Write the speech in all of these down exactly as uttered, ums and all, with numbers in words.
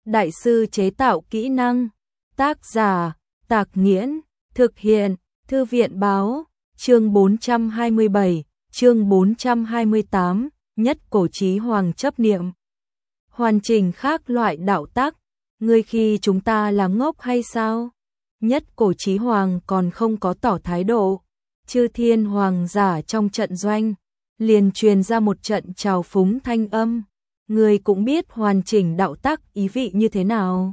đại sư chế tạo kỹ năng. Tác giả, Tạc Nghiễn, thực hiện, Thư viện báo, chương bốn trăm hai mươi bảy, chương bốn trăm hai mươi tám, nhất cổ chí hoàng chấp niệm. Hoàn chỉnh khác loại đạo tắc, ngươi khi chúng ta là ngốc hay sao? Nhất cổ chí hoàng còn không có tỏ thái độ, chư thiên hoàng giả trong trận doanh, liền truyền ra một trận trào phúng thanh âm. Ngươi cũng biết hoàn chỉnh đạo tắc ý vị như thế nào.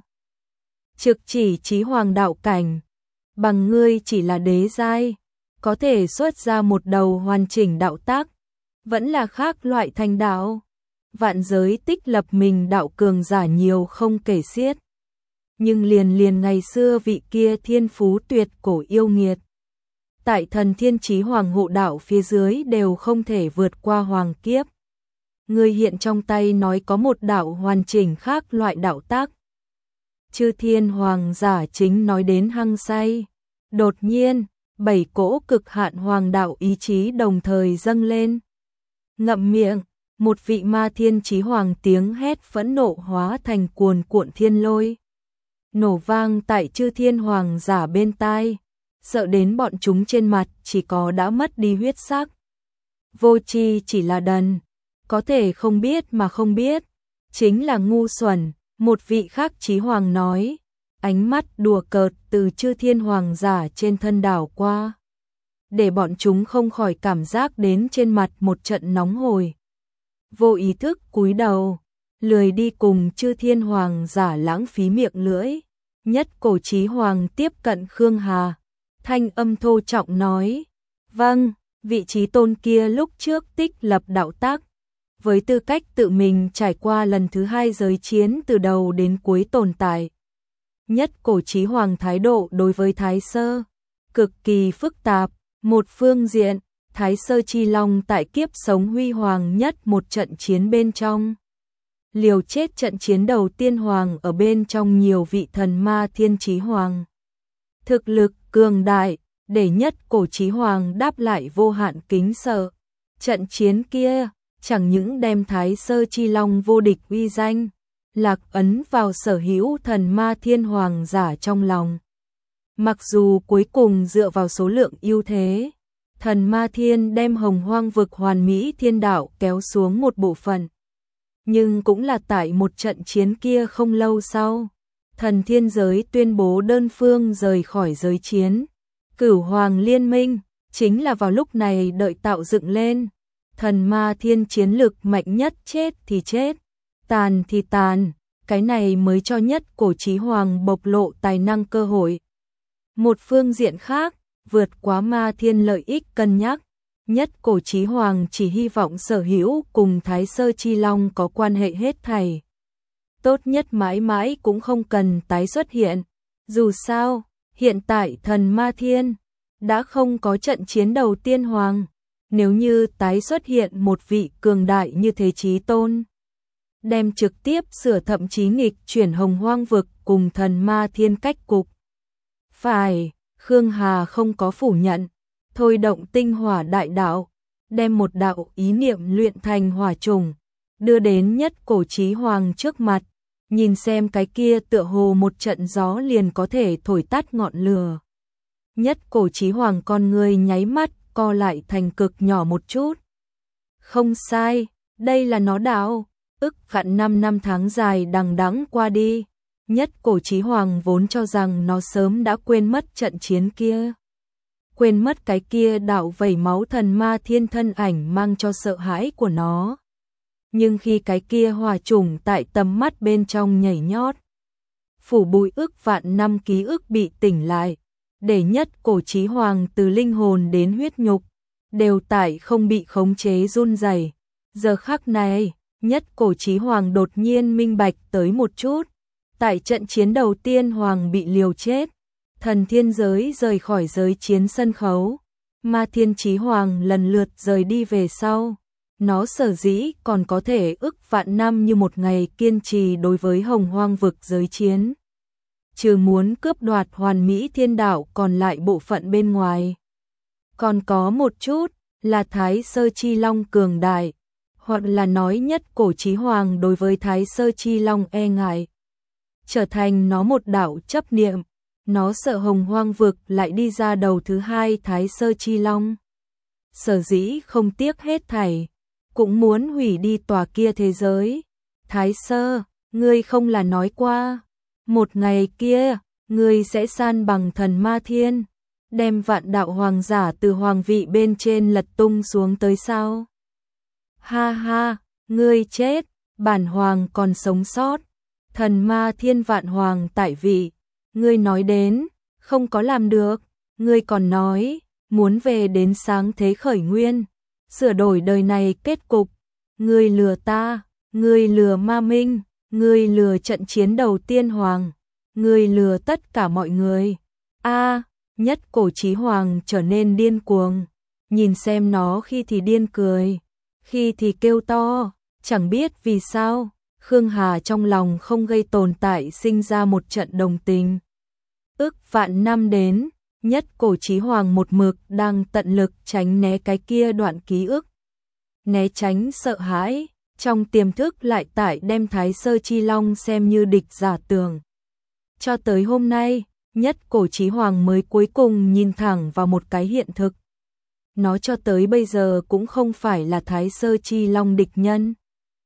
Trực chỉ chí hoàng đạo cảnh, bằng ngươi chỉ là đế giai, có thể xuất ra một đầu hoàn chỉnh đạo tắc, vẫn là khác loại thành đạo. Vạn giới tích lập mình đạo cường giả nhiều không kể xiết. Nhưng liền liền ngày xưa vị kia thiên phú tuyệt cổ yêu nghiệt, tại thần thiên chí hoàng hộ đạo phía dưới đều không thể vượt qua hoàng kiếp. Ngươi hiện trong tay nói có một đạo hoàn chỉnh khác loại đạo tác. Chư thiên hoàng giả chính nói đến hăng say. Đột nhiên, bảy cỗ cực hạn hoàng đạo ý chí đồng thời dâng lên. Ngậm miệng, một vị ma thiên chí hoàng tiếng hét phẫn nộ hóa thành cuồn cuộn thiên lôi. Nổ vang tại chư thiên hoàng giả bên tai, sợ đến bọn chúng trên mặt chỉ có đã mất đi huyết sắc. Vô tri chỉ là đần, có thể không biết mà không biết, chính là ngu xuẩn, một vị khác chí hoàng nói, ánh mắt đùa cợt từ chư thiên hoàng giả trên thân đảo qua, để bọn chúng không khỏi cảm giác đến trên mặt một trận nóng hổi. Vô ý thức cúi đầu, lười đi cùng chư thiên hoàng giả lãng phí miệng lưỡi. Nhất cổ chí hoàng tiếp cận Khương Hà, thanh âm thô trọng nói, vâng, vị chí tôn kia lúc trước tích lập đạo tác, với tư cách tự mình trải qua lần thứ hai giới chiến từ đầu đến cuối tồn tại. Nhất cổ chí hoàng thái độ đối với Thái Sơ cực kỳ phức tạp. Một phương diện, Thái Sơ Chi Long tại kiếp sống huy hoàng nhất một trận chiến bên trong, liều chết trận chiến đầu tiên hoàng ở bên trong nhiều vị thần ma thiên chí hoàng. Thực lực cường đại, để nhất cổ chí hoàng đáp lại vô hạn kính sợ. Trận chiến kia, chẳng những đem Thái Sơ Chi Long vô địch uy danh, lạc ấn vào sở hữu thần ma thiên hoàng giả trong lòng. Mặc dù cuối cùng dựa vào số lượng ưu thế, thần ma thiên đem hồng hoang vực hoàn mỹ thiên đạo kéo xuống một bộ phận. Nhưng cũng là tại một trận chiến kia không lâu sau, thần thiên giới tuyên bố đơn phương rời khỏi giới chiến. Cửu hoàng liên minh, chính là vào lúc này đợi tạo dựng lên. Thần ma thiên chiến lực mạnh nhất chết thì chết, tàn thì tàn, cái này mới cho nhất cổ chí hoàng bộc lộ tài năng cơ hội. Một phương diện khác, vượt quá ma thiên lợi ích cân nhắc, nhất cổ chí hoàng chỉ hy vọng sở hữu cùng Thái Sơ Chi Long có quan hệ hết thảy. Tốt nhất mãi mãi cũng không cần tái xuất hiện. Dù sao, hiện tại thần ma thiên đã không có trận chiến đầu tiên hoàng. Nếu như tái xuất hiện một vị cường đại như thế chí tôn, đem trực tiếp sửa thậm chí nghịch chuyển hồng hoang vực cùng thần ma thiên cách cục. Phải, Khương Hà không có phủ nhận, thôi động tinh hỏa đại đạo, đem một đạo ý niệm luyện thành hỏa trùng, đưa đến nhất cổ chí hoàng trước mặt, nhìn xem cái kia tựa hồ một trận gió liền có thể thổi tắt ngọn lửa. Nhất cổ chí hoàng con người nháy mắt co lại thành cực nhỏ một chút. Không sai, đây là nó đạo. Ức vạn năm năm tháng dài đằng đẵng qua đi, nhất cổ chí hoàng vốn cho rằng nó sớm đã quên mất trận chiến kia, quên mất cái kia đạo vẩy máu thần ma thiên thân ảnh mang cho sợ hãi của nó. Nhưng khi cái kia hỏa trùng tại tầm mắt bên trong nhảy nhót, phủ bụi ức vạn năm ký ức bị tỉnh lại, để nhất cổ chí hoàng từ linh hồn đến huyết nhục đều tại không bị khống chế run rẩy. Giờ khắc này, nhất cổ chí hoàng đột nhiên minh bạch tới một chút. Tại trận chiến đầu tiên hoàng bị liều chết, thần thiên giới rời khỏi giới chiến sân khấu, ma thiên chí hoàng lần lượt rời đi về sau. Nó sở dĩ còn có thể ức vạn năm như một ngày kiên trì đối với hồng hoang vực giới chiến, trừ muốn cướp đoạt hoàn mỹ thiên đạo còn lại bộ phận bên ngoài, còn có một chút là Thái Sơ Chi Long cường đại, hoặc là nói nhất cổ chí hoàng đối với Thái Sơ Chi Long e ngại. trở thành nó một đạo chấp niệm. Nó sợ Hồng Hoang vực lại đi ra đầu thứ hai Thái Sơ Chi Long. Sở dĩ không tiếc hết thảy, cũng muốn hủy đi tòa kia thế giới. Thái Sơ, ngươi không là nói qua, một ngày kia, ngươi sẽ san bằng thần ma thiên, đem vạn đạo hoàng giả từ hoàng vị bên trên lật tung xuống tới sao? Ha ha, ngươi chết, bản hoàng còn sống sót, thần ma thiên vạn hoàng tại vị, ngươi nói đến, không có làm được, ngươi còn nói, muốn về đến sáng thế khởi nguyên, sửa đổi đời này kết cục, ngươi lừa ta, ngươi lừa ma minh, ngươi lừa trận chiến đầu tiên hoàng, ngươi lừa tất cả mọi người. A, Nhất Cổ Chí Hoàng trở nên điên cuồng, nhìn xem nó khi thì điên cười, khi thì kêu to, chẳng biết vì sao, Khương Hà trong lòng không gây tồn tại sinh ra một trận đồng tình. Ước vạn năm đến, Nhất Cổ Chí Hoàng một mực đang tận lực tránh né cái kia đoạn ký ức. Né tránh sợ hãi, trong tiềm thức lại tại đem Thái Sơ Chi Long xem như địch giả tưởng. Cho tới hôm nay, Nhất Cổ Chí Hoàng mới cuối cùng nhìn thẳng vào một cái hiện thực. Nó cho tới bây giờ cũng không phải là Thái Sơ Chi Long địch nhân.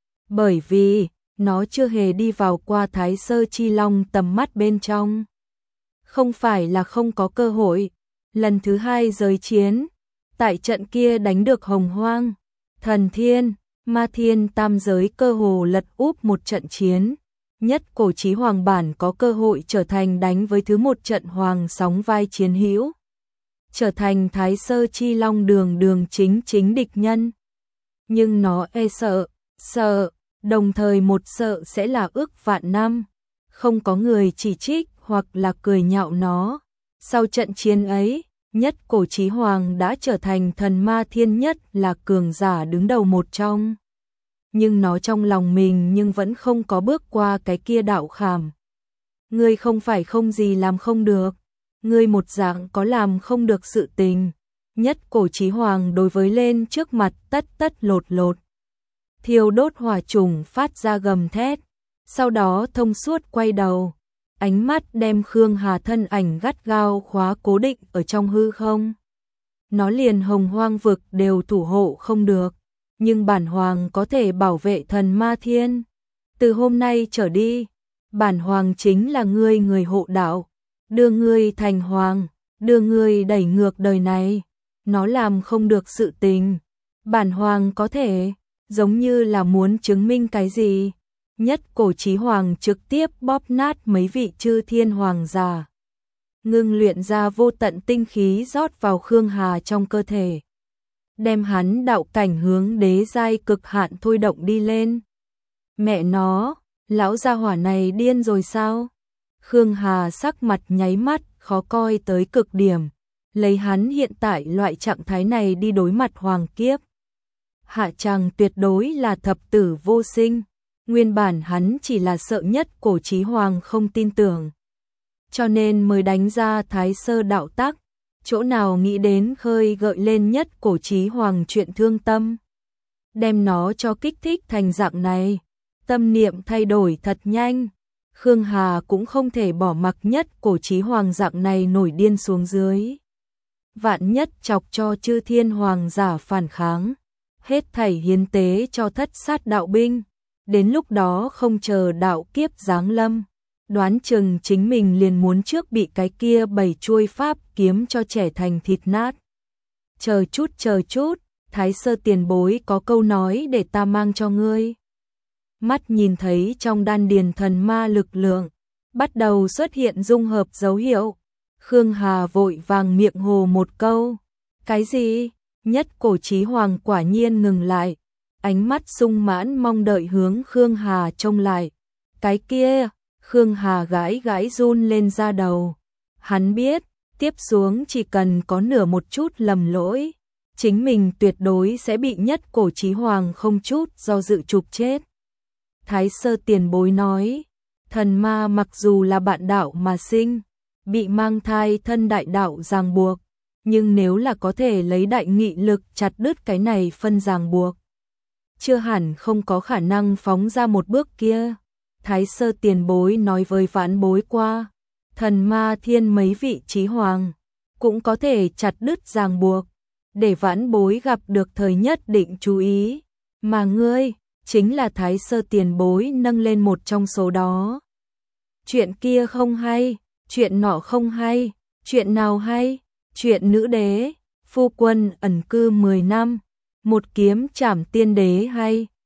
Bởi vì, nó chưa hề đi vào qua Thái Sơ Chi Long tầm mắt bên trong. Không phải là không có cơ hội, lần thứ hai giới chiến, tại trận kia đánh được Hồng Hoang, Thần Thiên, Ma Thiên tam giới cơ hồ lật úp một trận chiến. Nhất Cổ Chí Hoàng bản có cơ hội trở thành đánh với thứ một trận hoàng sóng vai chiến hữu, trở thành Thái Sơ Chi Long đường đường chính chính địch nhân. Nhưng nó e sợ, sợ, đồng thời một sợ sẽ là ước vạn năm, không có người chỉ trích hoặc là cười nhạo nó. Sau trận chiến ấy, Nhất Cổ Chí Hoàng đã trở thành thần ma thiên nhất là cường giả đứng đầu một trong. Nhưng nó trong lòng mình nhưng vẫn không có bước qua cái kia đạo khảm. Ngươi không phải không gì làm không được, ngươi một dạng có làm không được sự tình. Nhất Cổ Chí Hoàng đối với lên trước mặt tất tất lột lột. Thiêu đốt hỏa trùng phát ra gầm thét, sau đó thông suốt quay đầu, ánh mắt đem Khương Hà thân ảnh gắt gao khóa cố định ở trong hư không. Nó liền Hồng Hoang vực đều thủ hộ không được, nhưng bản hoàng có thể bảo vệ thần ma thiên. Từ hôm nay trở đi, bản hoàng chính là ngươi người hộ đạo, đưa ngươi thành hoàng, đưa ngươi đẩy ngược đời này. Nó làm không được sự tình, bản hoàng có thể, giống như là muốn chứng minh cái gì. Nhất Cổ Chí Hoàng trực tiếp bóp nát mấy vị chư thiên hoàng giả, ngưng luyện ra vô tận tinh khí rót vào Khương Hà trong cơ thể, đem hắn đạo cảnh hướng đế giai cực hạn thôi động đi lên. Mẹ nó, lão gia hỏa này điên rồi sao? Khương Hà sắc mặt nháy mắt khó coi tới cực điểm, lấy hắn hiện tại loại trạng thái này đi đối mặt hoàng kiếp, hạ tràng tuyệt đối là thập tử vô sinh. Nguyên bản hắn chỉ là sợ Nhất Cổ Chí Hoàng không tin tưởng, cho nên mới đánh ra Thái Sơ đạo tắc, chỗ nào nghĩ đến khơi gợi lên Nhất Cổ Chí Hoàng chuyện thương tâm, đem nó cho kích thích thành dạng này. Tâm niệm thay đổi thật nhanh, Khương Hà cũng không thể bỏ mặc Nhất Cổ Chí Hoàng dạng này nổi điên xuống dưới. Vạn nhất chọc cho chư thiên hoàng giả phản kháng, hết thảy hiến tế cho thất sát đạo binh, đến lúc đó không chờ đạo kiếp giáng lâm, đoán chừng chính mình liền muốn trước bị cái kia bảy chuôi pháp kiếm cho trẻ thành thịt nát. Chờ chút chờ chút, Thái Sơ tiền bối có câu nói để ta mang cho ngươi. Mắt nhìn thấy trong đan điền thần ma lực lượng bắt đầu xuất hiện dung hợp dấu hiệu, Khương Hà vội vàng miệng hồ một câu. Cái gì? Nhất Cổ Chí Hoàng quả nhiên ngừng lại, ánh mắt sung mãn mong đợi hướng Khương Hà trông lại. Cái kia, Khương Hà gãi gãi run lên da đầu. Hắn biết, tiếp xuống chỉ cần có nửa một chút lầm lỗi, chính mình tuyệt đối sẽ bị Nhất Cổ Chí Hoàng không chút do dự chụp chết. Thái Sơ tiền bối nói, thần ma mặc dù là bạn đạo mà sinh, bị mang thai thân đại đạo ràng buộc, nhưng nếu là có thể lấy đại nghị lực chặt đứt cái này phân ràng buộc, chưa hẳn không có khả năng phóng ra một bước kia. Thái Sơ tiền bối nói với vãn bối qua, thần ma thiên mấy vị chí hoàng, cũng có thể chặt đứt ràng buộc, để vãn bối gặp được thời nhất định chú ý, mà ngươi, chính là Thái Sơ tiền bối nâng lên một trong số đó. Chuyện kia không hay, chuyện nọ không hay, chuyện nào hay, chuyện nữ đế, phu quân ẩn cư mười năm, một kiếm trảm tiên đế hay.